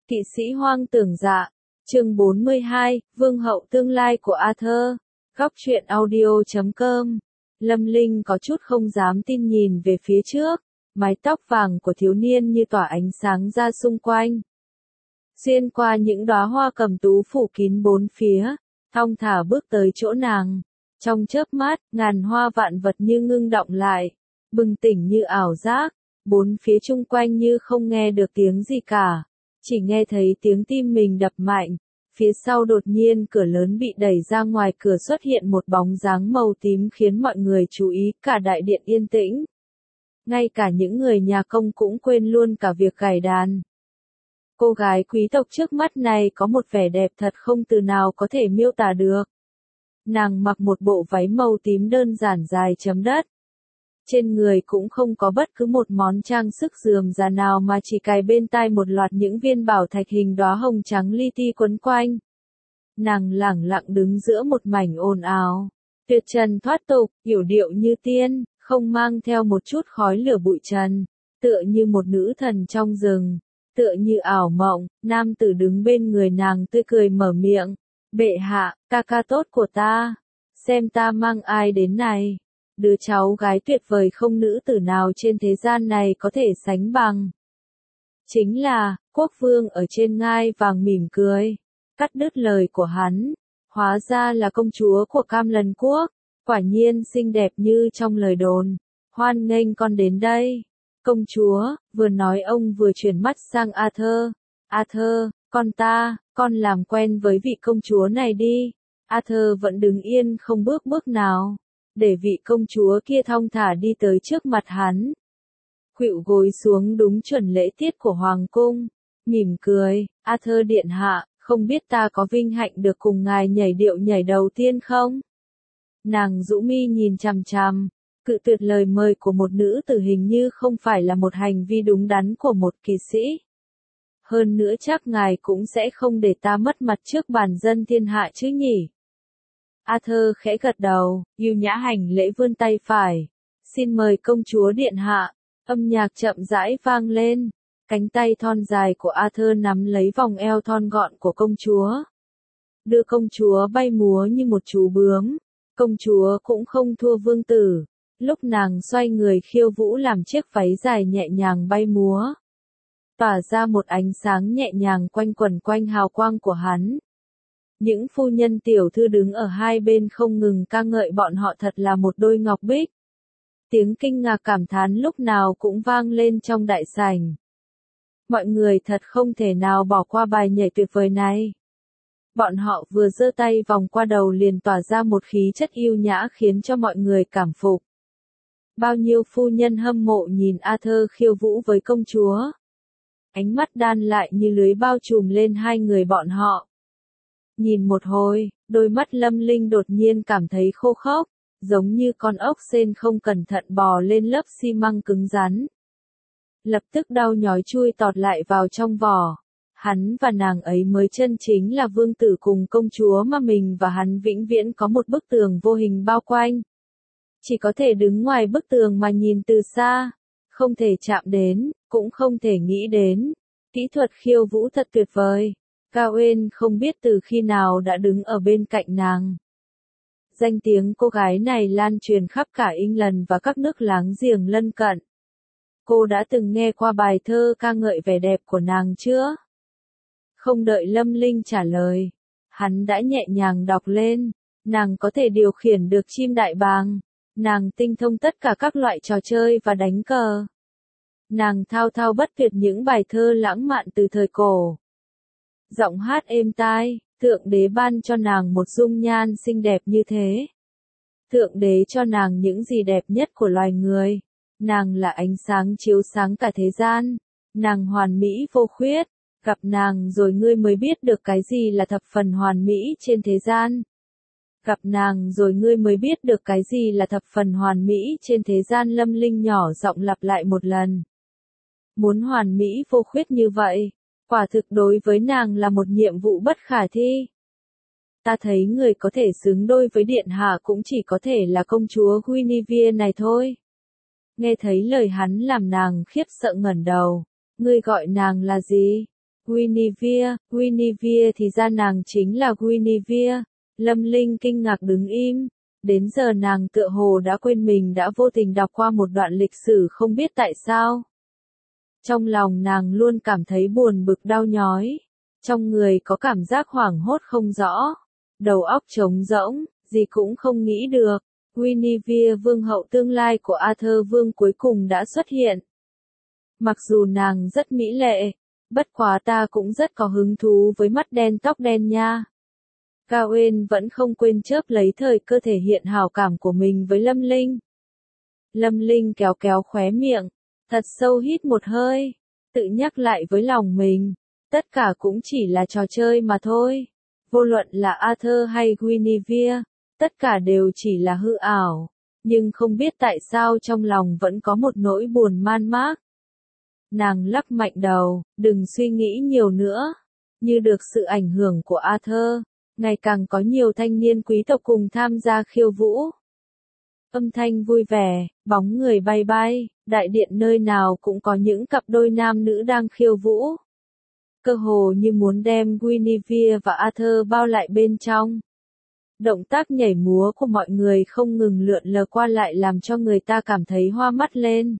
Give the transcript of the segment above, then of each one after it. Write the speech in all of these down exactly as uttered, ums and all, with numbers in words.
Kỵ sĩ hoang tưởng dạ, chương bốn mươi hai, Vương hậu tương lai của Arthur, góc truyện audio chấm com. Lâm Linh có chút không dám tin nhìn về phía trước, mái tóc vàng của thiếu niên như tỏa ánh sáng ra xung quanh. Xuyên qua những đóa hoa cẩm tú phủ kín bốn phía, thong thả bước tới chỗ nàng. Trong chớp mắt, ngàn hoa vạn vật như ngưng động lại, bừng tỉnh như ảo giác, bốn phía chung quanh như không nghe được tiếng gì cả. Chỉ nghe thấy tiếng tim mình đập mạnh, phía sau đột nhiên cửa lớn bị đẩy ra, ngoài cửa xuất hiện một bóng dáng màu tím khiến mọi người chú ý, cả đại điện yên tĩnh. Ngay cả những người nhà công cũng quên luôn cả việc gảy đàn. Cô gái quý tộc trước mắt này có một vẻ đẹp thật không từ nào có thể miêu tả được. Nàng mặc một bộ váy màu tím đơn giản dài chấm đất. Trên người cũng không có bất cứ một món trang sức rườm rà nào mà chỉ cài bên tai một loạt những viên bảo thạch hình đóa hồng trắng li ti quấn quanh. Nàng lẳng lặng đứng giữa một mảnh ồn ào, tuyệt trần thoát tục, yểu điệu như tiên, không mang theo một chút khói lửa bụi trần, tựa như một nữ thần trong rừng, tựa như ảo mộng. Nam tử đứng bên người nàng tươi cười mở miệng, bệ hạ, ca ca tốt của ta, xem ta mang ai đến này. Đứa cháu gái tuyệt vời không nữ tử nào trên thế gian này có thể sánh bằng. Chính là, quốc vương ở trên ngai vàng mỉm cười, cắt đứt lời của hắn, hóa ra là công chúa của Cam Lần quốc, quả nhiên xinh đẹp như trong lời đồn, hoan nghênh con đến đây. Công chúa, vừa nói ông vừa chuyển mắt sang Arthur, Arthur, con ta, con làm quen với vị công chúa này đi. Arthur vẫn đứng yên không bước bước nào, để vị công chúa kia thong thả đi tới trước mặt hắn. Khuỵu gối xuống đúng chuẩn lễ tiết của hoàng cung, mỉm cười, Arthur điện hạ, không biết ta có vinh hạnh được cùng ngài nhảy điệu nhảy đầu tiên không? Nàng rũ mi nhìn chằm chằm, cự tuyệt lời mời của một nữ tử hình như không phải là một hành vi đúng đắn của một kỵ sĩ. Hơn nữa chắc ngài cũng sẽ không để ta mất mặt trước bản dân thiên hạ chứ nhỉ? Arthur khẽ gật đầu, yêu nhã hành lễ vươn tay phải. Xin mời công chúa điện hạ. Âm nhạc chậm rãi vang lên. Cánh tay thon dài của Arthur nắm lấy vòng eo thon gọn của công chúa. Đưa công chúa bay múa như một chú bướm. Công chúa cũng không thua vương tử. Lúc nàng xoay người khiêu vũ làm chiếc váy dài nhẹ nhàng bay múa, tỏa ra một ánh sáng nhẹ nhàng quanh quẩn quanh hào quang của hắn. Những phu nhân tiểu thư đứng ở hai bên không ngừng ca ngợi bọn họ thật là một đôi ngọc bích. Tiếng kinh ngạc cảm thán lúc nào cũng vang lên trong đại sảnh. Mọi người thật không thể nào bỏ qua bài nhảy tuyệt vời này. Bọn họ vừa giơ tay vòng qua đầu liền tỏa ra một khí chất yêu nhã khiến cho mọi người cảm phục. Bao nhiêu phu nhân hâm mộ nhìn Arthur khiêu vũ với công chúa. Ánh mắt đan lại như lưới bao trùm lên hai người bọn họ. Nhìn một hồi, đôi mắt Lâm Linh đột nhiên cảm thấy khô khốc, giống như con ốc sên không cẩn thận bò lên lớp xi măng cứng rắn. Lập tức đau nhói chui tọt lại vào trong vỏ. Hắn và nàng ấy mới chân chính là vương tử cùng công chúa mà mình và hắn vĩnh viễn có một bức tường vô hình bao quanh. Chỉ có thể đứng ngoài bức tường mà nhìn từ xa, không thể chạm đến, cũng không thể nghĩ đến. Kỹ thuật khiêu vũ thật tuyệt vời. Gawain không biết từ khi nào đã đứng ở bên cạnh nàng. Danh tiếng cô gái này lan truyền khắp cả England và các nước láng giềng lân cận. Cô đã từng nghe qua bài thơ ca ngợi vẻ đẹp của nàng chưa? Không đợi Lâm Linh trả lời, hắn đã nhẹ nhàng đọc lên. Nàng có thể điều khiển được chim đại bàng. Nàng tinh thông tất cả các loại trò chơi và đánh cờ. Nàng thao thao bất tuyệt những bài thơ lãng mạn từ thời cổ. Giọng hát êm tai, Thượng Đế ban cho nàng một dung nhan xinh đẹp như thế. Thượng Đế cho nàng những gì đẹp nhất của loài người. Nàng là ánh sáng chiếu sáng cả thế gian. Nàng hoàn mỹ vô khuyết. Gặp nàng rồi ngươi mới biết được cái gì là thập phần hoàn mỹ trên thế gian. Gặp nàng rồi ngươi mới biết được cái gì là thập phần hoàn mỹ trên thế gian. Lâm Linh nhỏ giọng lặp lại một lần. Muốn hoàn mỹ vô khuyết như vậy, quả thực đối với nàng là một nhiệm vụ bất khả thi. Ta thấy người có thể xứng đôi với điện hạ cũng chỉ có thể là công chúa Guinevere này thôi. Nghe thấy lời hắn làm nàng khiếp sợ ngẩng đầu. Ngươi gọi nàng là gì? Guinevere, Guinevere thì ra nàng chính là Guinevere. Lâm Linh kinh ngạc đứng im. Đến giờ nàng tựa hồ đã quên mình đã vô tình đọc qua một đoạn lịch sử không biết tại sao. Trong lòng nàng luôn cảm thấy buồn bực đau nhói. Trong người có cảm giác hoảng hốt không rõ. Đầu óc trống rỗng, gì cũng không nghĩ được. Guinevere vương hậu tương lai của Arthur vương cuối cùng đã xuất hiện. Mặc dù nàng rất mỹ lệ, bất quá ta cũng rất có hứng thú với mắt đen tóc đen nha. Gawain vẫn không quên chớp lấy thời cơ thể hiện hảo cảm của mình với Lâm Linh. Lâm Linh kéo kéo khóe miệng, thật sâu hít một hơi, tự nhắc lại với lòng mình, tất cả cũng chỉ là trò chơi mà thôi. Vô luận là Arthur hay Guinevere, tất cả đều chỉ là hư ảo, nhưng không biết tại sao trong lòng vẫn có một nỗi buồn man mác. Nàng lắc mạnh đầu, đừng suy nghĩ nhiều nữa. Như được sự ảnh hưởng của Arthur, ngày càng có nhiều thanh niên quý tộc cùng tham gia khiêu vũ. Âm thanh vui vẻ, bóng người bay bay, đại điện nơi nào cũng có những cặp đôi nam nữ đang khiêu vũ. Cơ hồ như muốn đem Guinevere và Arthur bao lại bên trong. Động tác nhảy múa của mọi người không ngừng lượn lờ qua lại làm cho người ta cảm thấy hoa mắt lên.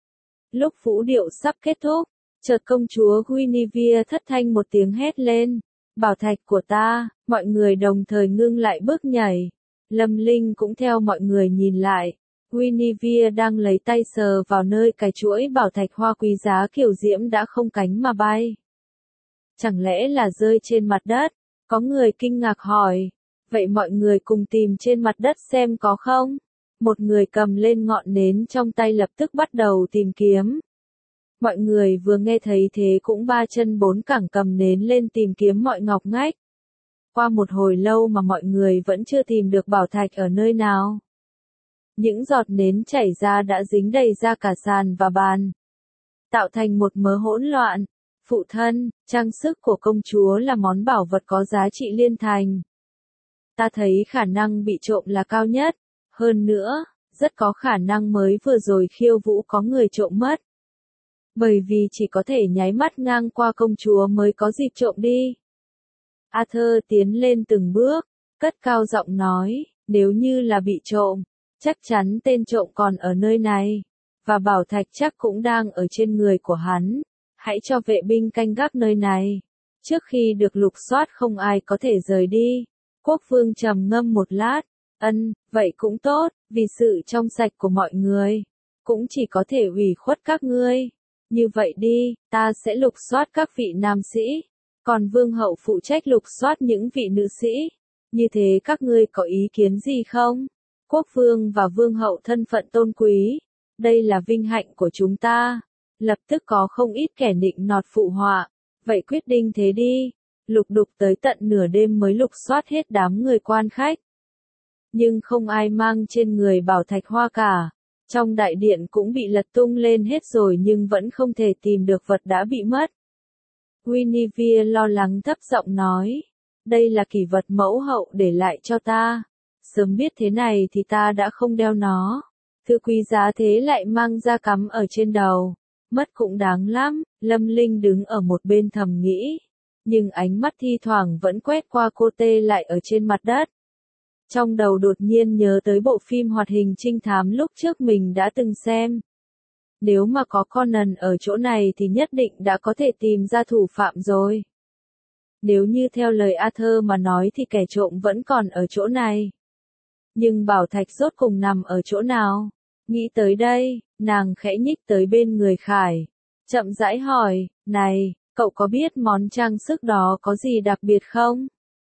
Lúc vũ điệu sắp kết thúc, chợt công chúa Guinevere thất thanh một tiếng hét lên. Bảo thạch của ta, mọi người đồng thời ngưng lại bước nhảy. Lâm Linh cũng theo mọi người nhìn lại. Guinevere đang lấy tay sờ vào nơi cái chuỗi bảo thạch hoa quý giá kiểu diễm đã không cánh mà bay. Chẳng lẽ là rơi trên mặt đất? Có người kinh ngạc hỏi. Vậy mọi người cùng tìm trên mặt đất xem có không? Một người cầm lên ngọn nến trong tay lập tức bắt đầu tìm kiếm. Mọi người vừa nghe thấy thế cũng ba chân bốn cẳng cầm nến lên tìm kiếm mọi ngóc ngách. Qua một hồi lâu mà mọi người vẫn chưa tìm được bảo thạch ở nơi nào. Những giọt nến chảy ra đã dính đầy ra cả sàn và bàn, tạo thành một mớ hỗn loạn. Phụ thân, trang sức của công chúa là món bảo vật có giá trị liên thành. Ta thấy khả năng bị trộm là cao nhất. Hơn nữa, rất có khả năng mới vừa rồi khiêu vũ có người trộm mất. Bởi vì chỉ có thể nháy mắt ngang qua công chúa mới có dịp trộm đi. Arthur tiến lên từng bước, cất cao giọng nói, nếu như là bị trộm, chắc chắn tên trộm còn ở nơi này, và bảo thạch chắc cũng đang ở trên người của hắn. Hãy cho vệ binh canh gác nơi này. Trước khi được lục soát không ai có thể rời đi. Quốc vương trầm ngâm một lát. Ân, vậy cũng tốt, vì sự trong sạch của mọi người. Cũng chỉ có thể ủy khuất các ngươi. Như vậy đi, ta sẽ lục soát các vị nam sĩ. Còn vương hậu phụ trách lục soát những vị nữ sĩ. Như thế các ngươi có ý kiến gì không? Quốc vương và vương hậu thân phận tôn quý. Đây là vinh hạnh của chúng ta. Lập tức có không ít kẻ nịnh nọt phụ họa. Vậy quyết định thế đi. Lục đục tới tận nửa đêm mới lục soát hết đám người quan khách. Nhưng không ai mang trên người bảo thạch hoa cả. Trong đại điện cũng bị lật tung lên hết rồi nhưng vẫn không thể tìm được vật đã bị mất. Guinevere lo lắng thấp giọng nói. Đây là kỷ vật mẫu hậu để lại cho ta. Sớm biết thế này thì ta đã không đeo nó. Thứ quý giá thế lại mang ra cắm ở trên đầu. Mất cũng đáng lắm. Lâm Linh đứng ở một bên thầm nghĩ. Nhưng ánh mắt thi thoảng vẫn quét qua cô tê lại ở trên mặt đất. Trong đầu đột nhiên nhớ tới bộ phim hoạt hình trinh thám lúc trước mình đã từng xem. Nếu mà có Conan ở chỗ này thì nhất định đã có thể tìm ra thủ phạm rồi. Nếu như theo lời Arthur mà nói thì kẻ trộm vẫn còn ở chỗ này. Nhưng bảo thạch rốt cùng nằm ở chỗ nào? Nghĩ tới đây, nàng khẽ nhích tới bên người Khải. Chậm rãi hỏi, này, cậu có biết món trang sức đó có gì đặc biệt không?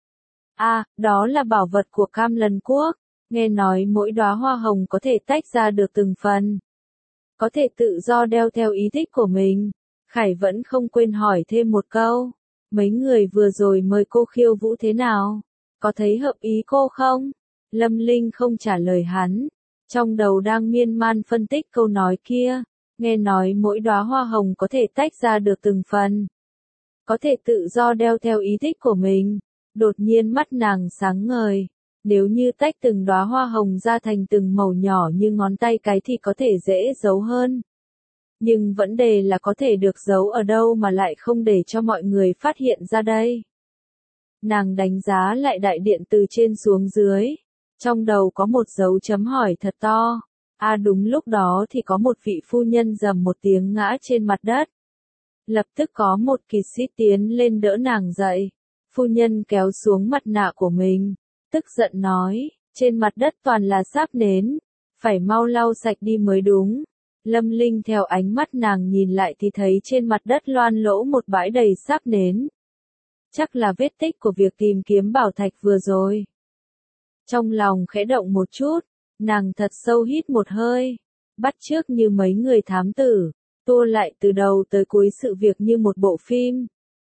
À, đó là bảo vật của Cam Lần Quốc. Nghe nói mỗi đóa hoa hồng có thể tách ra được từng phần. Có thể tự do đeo theo ý thích của mình. Khải vẫn không quên hỏi thêm một câu. Mấy người vừa rồi mời cô khiêu vũ thế nào? Có thấy hợp ý cô không? Lâm Linh không trả lời hắn. Trong đầu đang miên man phân tích câu nói kia. Nghe nói mỗi đóa hoa hồng có thể tách ra được từng phần. Có thể tự do đeo theo ý thích của mình. Đột nhiên mắt nàng sáng ngời. Nếu như tách từng đóa hoa hồng ra thành từng màu nhỏ như ngón tay cái thì có thể dễ giấu hơn. Nhưng vấn đề là có thể được giấu ở đâu mà lại không để cho mọi người phát hiện ra đây. Nàng đánh giá lại đại điện từ trên xuống dưới. Trong đầu có một dấu chấm hỏi thật to. À đúng lúc đó thì có một vị phu nhân rầm một tiếng ngã trên mặt đất. Lập tức có một kỳ sĩ tiến lên đỡ nàng dậy. Phu nhân kéo xuống mặt nạ của mình. Tức giận nói, trên mặt đất toàn là sáp nến. Phải mau lau sạch đi mới đúng. Lâm Linh theo ánh mắt nàng nhìn lại thì thấy trên mặt đất loan lỗ một bãi đầy sáp nến. Chắc là vết tích của việc tìm kiếm bảo thạch vừa rồi. Trong lòng khẽ động một chút, nàng thật sâu hít một hơi, bắt chước như mấy người thám tử, tua lại từ đầu tới cuối sự việc như một bộ phim.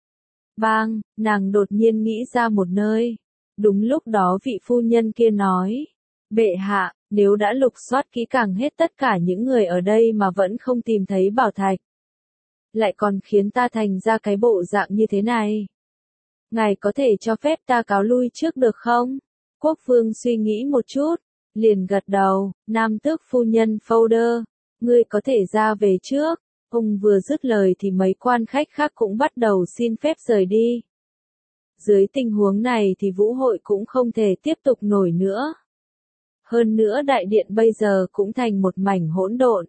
Bang, nàng đột nhiên nghĩ ra một nơi. Đúng lúc đó vị phu nhân kia nói, bệ hạ, nếu đã lục soát kỹ càng hết tất cả những người ở đây mà vẫn không tìm thấy bảo thạch, lại còn khiến ta thành ra cái bộ dạng như thế này. Ngài có thể cho phép ta cáo lui trước được không? Quốc vương suy nghĩ một chút, liền gật đầu, nam tước phu nhân Folder, ngươi có thể ra về trước. Ông vừa dứt lời thì mấy quan khách khác cũng bắt đầu xin phép rời đi. Dưới tình huống này thì vũ hội cũng không thể tiếp tục nổi nữa. Hơn nữa đại điện bây giờ cũng thành một mảnh hỗn độn.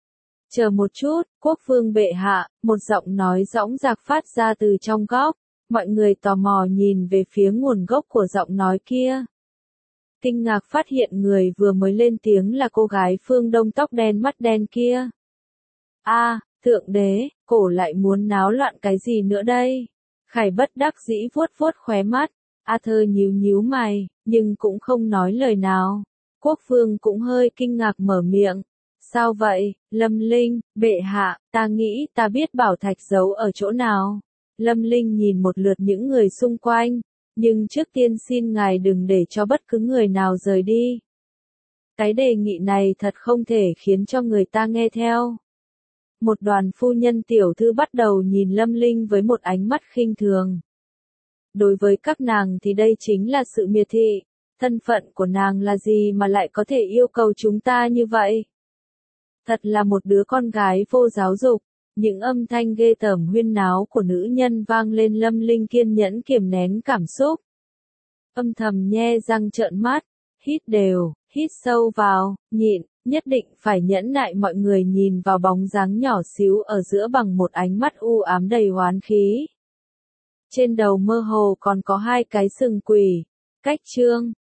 Chờ một chút, quốc vương bệ hạ, một giọng nói dõng dạc phát ra từ trong góc. Mọi người tò mò nhìn về phía nguồn gốc của giọng nói kia. Kinh ngạc phát hiện người vừa mới lên tiếng là cô gái phương Đông tóc đen mắt đen kia. A, à, thượng đế, cổ lại muốn náo loạn cái gì nữa đây? Khải bất đắc dĩ vuốt vuốt khóe mắt. Arthur nhíu nhíu mày, nhưng cũng không nói lời nào. Quốc vương cũng hơi kinh ngạc mở miệng. Sao vậy, Lâm Linh, bệ hạ, ta nghĩ ta biết bảo thạch giấu ở chỗ nào. Lâm Linh nhìn một lượt những người xung quanh, nhưng trước tiên xin ngài đừng để cho bất cứ người nào rời đi. Cái đề nghị này thật không thể khiến cho người ta nghe theo. Một đoàn phu nhân tiểu thư bắt đầu nhìn Lâm Linh với một ánh mắt khinh thường. Đối với các nàng thì đây chính là sự miệt thị, thân phận của nàng là gì mà lại có thể yêu cầu chúng ta như vậy? Thật là một đứa con gái vô giáo dục. Những âm thanh ghê tởm huyên náo của nữ nhân vang lên. Lâm Linh kiên nhẫn kiềm nén cảm xúc. Âm thầm nhe răng trợn mắt, hít đều, hít sâu vào, nhịn, nhất định phải nhẫn nại. Mọi người nhìn vào bóng dáng nhỏ xíu ở giữa bằng một ánh mắt u ám đầy oán khí. Trên đầu mơ hồ còn có hai cái sừng quỷ. Cách chương